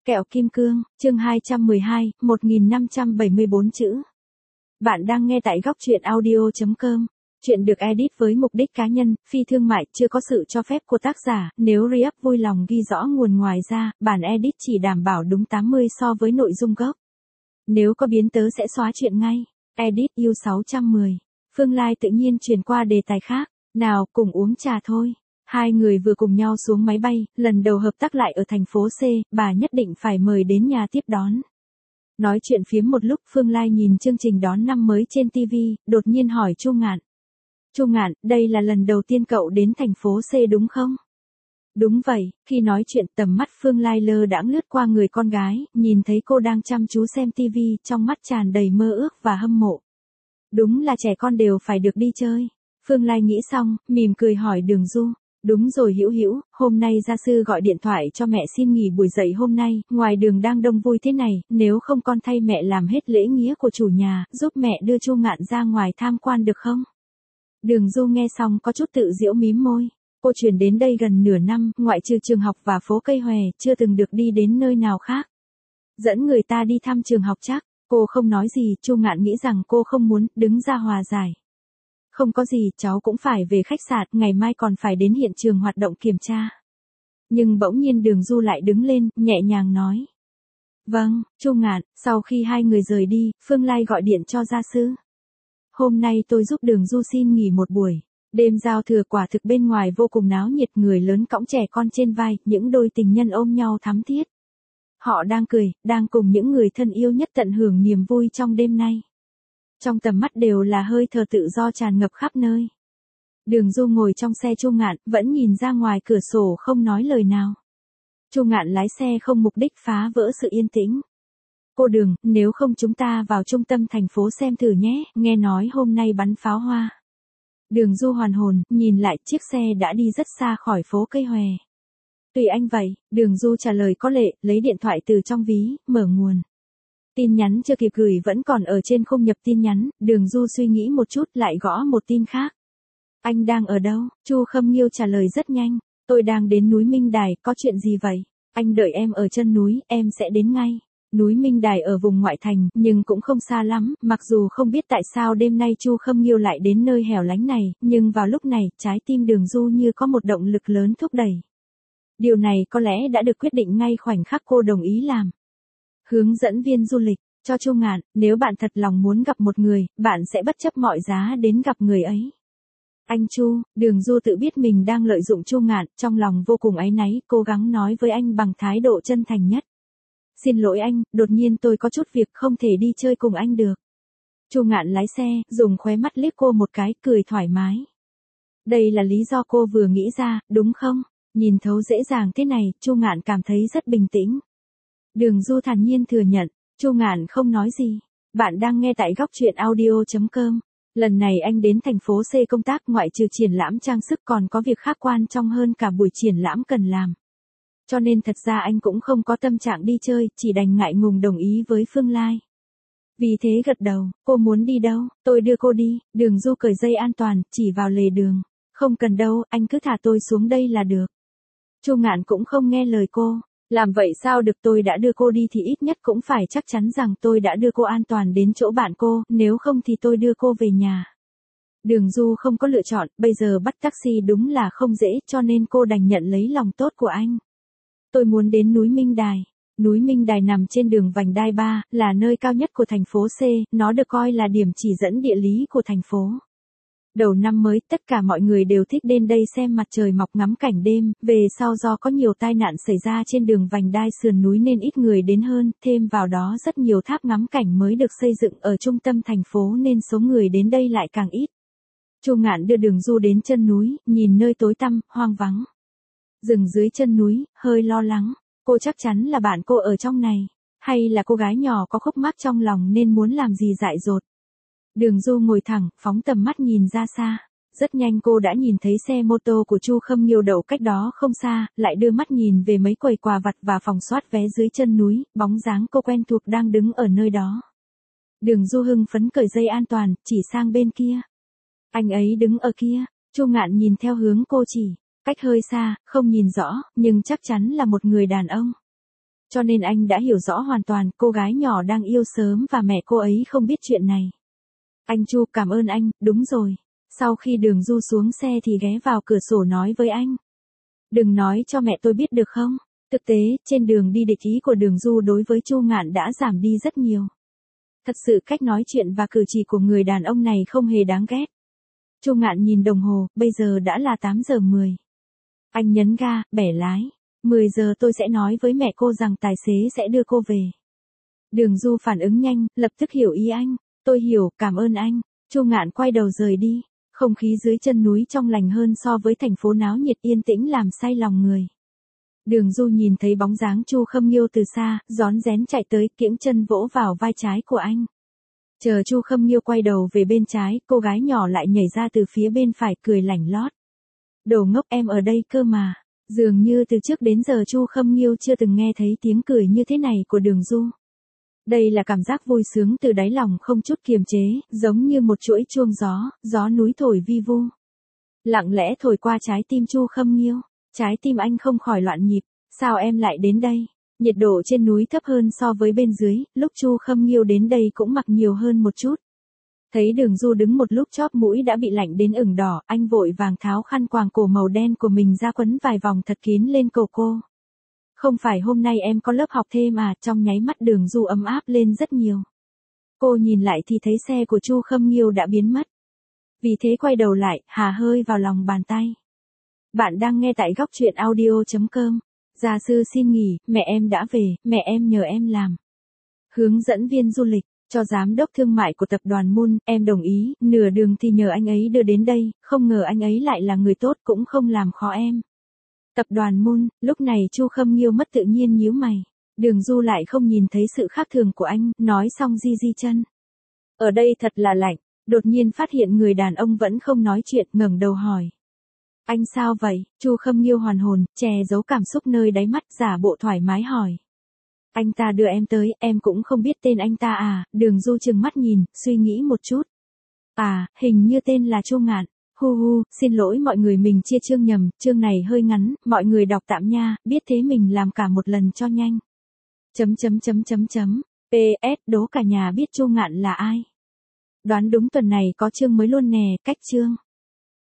Kẹo kim cương, chương 212, 1574 chữ. Bạn đang nghe tại góc truyện audio.com. Chuyện được edit với mục đích cá nhân, phi thương mại, chưa có sự cho phép của tác giả. Nếu React vui lòng ghi rõ nguồn, ngoài ra, bản edit chỉ đảm bảo đúng 80 so với nội dung gốc. Nếu có biến tớ sẽ xóa chuyện ngay. Edit U610. Phương Lai tự nhiên chuyển qua đề tài khác. Nào, cùng uống trà thôi. Hai người vừa cùng nhau xuống máy bay, lần đầu hợp tác lại ở thành phố C, bà nhất định phải mời đến nhà tiếp đón. Nói chuyện phiếm một lúc, Phương Lai nhìn chương trình đón năm mới trên TV, đột nhiên hỏi Chu Ngạn. Chu Ngạn, đây là lần đầu tiên cậu đến thành phố C đúng không? Đúng vậy, khi nói chuyện tầm mắt Phương Lai lơ đãng lướt qua người con gái, nhìn thấy cô đang chăm chú xem TV, trong mắt tràn đầy mơ ước và hâm mộ. Đúng là trẻ con đều phải được đi chơi. Phương Lai nghĩ xong, mỉm cười hỏi Đường Du. Đúng rồi Hữu Hữu, hôm nay gia sư gọi điện thoại cho mẹ xin nghỉ buổi dậy hôm nay, ngoài đường đang đông vui thế này, nếu không con thay mẹ làm hết lễ nghĩa của chủ nhà, giúp mẹ đưa Chu Ngạn ra ngoài tham quan được không? Đường Du nghe xong có chút tự giễu mím môi. Cô chuyển đến đây gần nửa năm, ngoại trừ trường học và phố cây hòe, chưa từng được đi đến nơi nào khác. Dẫn người ta đi thăm trường học chắc, cô không nói gì, Chu Ngạn nghĩ rằng cô không muốn, đứng ra hòa giải. Không có gì, cháu cũng phải về khách sạn, ngày mai còn phải đến hiện trường hoạt động kiểm tra. Nhưng bỗng nhiên Đường Du lại đứng lên, nhẹ nhàng nói. Vâng, Chu Ngạn. Sau khi hai người rời đi, Phương Lai gọi điện cho gia sư. Hôm nay tôi giúp Đường Du xin nghỉ một buổi. Đêm giao thừa quả thực bên ngoài vô cùng náo nhiệt, người lớn cõng trẻ con trên vai, những đôi tình nhân ôm nhau thắm thiết. Họ đang cười, đang cùng những người thân yêu nhất tận hưởng niềm vui trong đêm nay. Trong tầm mắt đều là hơi thở tự do tràn ngập khắp nơi. Đường Du ngồi trong xe Chu Ngạn, vẫn nhìn ra ngoài cửa sổ không nói lời nào. Chu Ngạn lái xe không mục đích phá vỡ sự yên tĩnh. Cô Đường, nếu không chúng ta vào trung tâm thành phố xem thử nhé, nghe nói hôm nay bắn pháo hoa. Đường Du hoàn hồn, nhìn lại chiếc xe đã đi rất xa khỏi phố cây hòe. Tùy anh vậy, Đường Du trả lời có lệ, lấy điện thoại từ trong ví, mở nguồn. Tin nhắn chưa kịp gửi vẫn còn ở trên khung nhập tin nhắn, Đường Du suy nghĩ một chút lại gõ một tin khác. Anh đang ở đâu? Chu Khâm Nghiêu trả lời rất nhanh. Tôi đang đến núi Minh Đài, có chuyện gì vậy? Anh đợi em ở chân núi, em sẽ đến ngay. Núi Minh Đài ở vùng ngoại thành, nhưng cũng không xa lắm, mặc dù không biết tại sao đêm nay Chu Khâm Nghiêu lại đến nơi hẻo lánh này, nhưng vào lúc này, trái tim Đường Du như có một động lực lớn thúc đẩy. Điều này có lẽ đã được quyết định ngay khoảnh khắc cô đồng ý làm. Hướng dẫn viên du lịch, cho Chu Ngạn, nếu bạn thật lòng muốn gặp một người, bạn sẽ bất chấp mọi giá đến gặp người ấy. Anh Chu, Đường Du tự biết mình đang lợi dụng Chu Ngạn, trong lòng vô cùng áy náy, cố gắng nói với anh bằng thái độ chân thành nhất. Xin lỗi anh, đột nhiên tôi có chút việc không thể đi chơi cùng anh được. Chu Ngạn lái xe, dùng khóe mắt liếc cô một cái, cười thoải mái. Đây là lý do cô vừa nghĩ ra, đúng không? Nhìn thấu dễ dàng thế này, Chu Ngạn cảm thấy rất bình tĩnh. Đường Du thản nhiên thừa nhận, Chu Ngạn không nói gì. Bạn đang nghe tại góc truyện audio.com. Lần này anh đến thành phố C công tác, ngoại trừ triển lãm trang sức còn có việc khác quan trọng hơn cả buổi triển lãm cần làm. Cho nên thật ra anh cũng không có tâm trạng đi chơi, chỉ đành ngại ngùng đồng ý với Phương Lai. Vì thế gật đầu, cô muốn đi đâu, tôi đưa cô đi. Đường Du cởi dây an toàn, chỉ vào lề đường. Không cần đâu, anh cứ thả tôi xuống đây là được. Chu Ngạn cũng không nghe lời cô. Làm vậy sao được, tôi đã đưa cô đi thì ít nhất cũng phải chắc chắn rằng tôi đã đưa cô an toàn đến chỗ bạn cô, nếu không thì tôi đưa cô về nhà. Đường Du không có lựa chọn, bây giờ bắt taxi đúng là không dễ, cho nên cô đành nhận lấy lòng tốt của anh. Tôi muốn đến núi Minh Đài. Núi Minh Đài nằm trên đường vành đai 3, là nơi cao nhất của thành phố C, nó được coi là điểm chỉ dẫn địa lý của thành phố. Đầu năm mới, tất cả mọi người đều thích đến đây xem mặt trời mọc ngắm cảnh đêm, về sau do có nhiều tai nạn xảy ra trên đường vành đai sườn núi nên ít người đến hơn, thêm vào đó rất nhiều tháp ngắm cảnh mới được xây dựng ở trung tâm thành phố nên số người đến đây lại càng ít. Chu Ngạn đưa Đường Du đến chân núi, nhìn nơi tối tăm, hoang vắng. Dừng dưới chân núi, hơi lo lắng, cô chắc chắn là bạn cô ở trong này, hay là cô gái nhỏ có khúc mắc trong lòng nên muốn làm gì dại dột. Đường Du ngồi thẳng, phóng tầm mắt nhìn ra xa. Rất nhanh cô đã nhìn thấy xe mô tô của Chu Khâm Nghiêu đậu cách đó không xa, lại đưa mắt nhìn về mấy quầy quà vặt và phòng soát vé dưới chân núi, bóng dáng cô quen thuộc đang đứng ở nơi đó. Đường Du hưng phấn cởi dây an toàn, chỉ sang bên kia. Anh ấy đứng ở kia. Chu Ngạn nhìn theo hướng cô chỉ, cách hơi xa, không nhìn rõ, nhưng chắc chắn là một người đàn ông. Cho nên anh đã hiểu rõ hoàn toàn cô gái nhỏ đang yêu sớm và mẹ cô ấy không biết chuyện này. Anh Chu, cảm ơn anh, đúng rồi. Sau khi Đường Du xuống xe thì ghé vào cửa sổ nói với anh. Đừng nói cho mẹ tôi biết được không? Thực tế, trên đường đi địch ý của Đường Du đối với Chu Ngạn đã giảm đi rất nhiều. Thật sự cách nói chuyện và cử chỉ của người đàn ông này không hề đáng ghét. Chu Ngạn nhìn đồng hồ, bây giờ đã là 8 giờ 10. Anh nhấn ga, bẻ lái. 10 giờ tôi sẽ nói với mẹ cô rằng tài xế sẽ đưa cô về. Đường Du phản ứng nhanh, lập tức hiểu ý anh. Tôi hiểu, cảm ơn anh. Chu Ngạn quay đầu rời đi. Không khí dưới chân núi trong lành hơn so với thành phố náo nhiệt yên tĩnh làm say lòng người. Đường Du nhìn thấy bóng dáng Chu Khâm Nghiêu từ xa, rón rén chạy tới, kiễng chân vỗ vào vai trái của anh. Chờ Chu Khâm Nghiêu quay đầu về bên trái, cô gái nhỏ lại nhảy ra từ phía bên phải cười lảnh lót. Đồ ngốc, em ở đây cơ mà. Dường như từ trước đến giờ Chu Khâm Nghiêu chưa từng nghe thấy tiếng cười như thế này của Đường Du. Đây là cảm giác vui sướng từ đáy lòng không chút kiềm chế, giống như một chuỗi chuông gió, gió núi thổi vi vu. Lặng lẽ thổi qua trái tim Chu Khâm Nghiêu. Trái tim anh không khỏi loạn nhịp. Sao em lại đến đây? Nhiệt độ trên núi thấp hơn so với bên dưới, lúc Chu Khâm Nghiêu đến đây cũng mặc nhiều hơn một chút. Thấy Đường Du đứng một lúc chóp mũi đã bị lạnh đến ửng đỏ, anh vội vàng tháo khăn quàng cổ màu đen của mình ra quấn vài vòng thật kín lên cổ cô. Không phải hôm nay em có lớp học thêm à? Trong nháy mắt Đường Du ấm áp lên rất nhiều. Cô nhìn lại thì thấy xe của Chu Khâm Nghiêu đã biến mất. Vì thế quay đầu lại, hà hơi vào lòng bàn tay. Bạn đang nghe tại góc truyện audio.com. Gia sư xin nghỉ, mẹ em đã về, mẹ em nhờ em làm hướng dẫn viên du lịch cho giám đốc thương mại của tập đoàn Moon, em đồng ý, nửa đường thì nhờ anh ấy đưa đến đây, không ngờ anh ấy lại là người tốt cũng không làm khó em. Tập đoàn Moon, lúc này Chu Khâm Nghiêu mất tự nhiên nhíu mày. Đường Du lại không nhìn thấy sự khác thường của anh, nói xong di di chân. Ở đây thật là lạnh, đột nhiên phát hiện người đàn ông vẫn không nói chuyện, ngẩng đầu hỏi. Anh sao vậy? Chu Khâm Nghiêu hoàn hồn, che giấu cảm xúc nơi đáy mắt, giả bộ thoải mái hỏi. Anh ta đưa em tới, em cũng không biết tên anh ta à? Đường Du trừng mắt nhìn, suy nghĩ một chút. À, hình như tên là Chu Ngạn. Hu hu, xin lỗi mọi người, mình chia chương nhầm, chương này hơi ngắn, mọi người đọc tạm nha, biết thế mình làm cả một lần cho nhanh. PS, đố cả nhà biết Chu Ngạn là ai? Đoán đúng, tuần này có chương mới luôn nè, cách chương.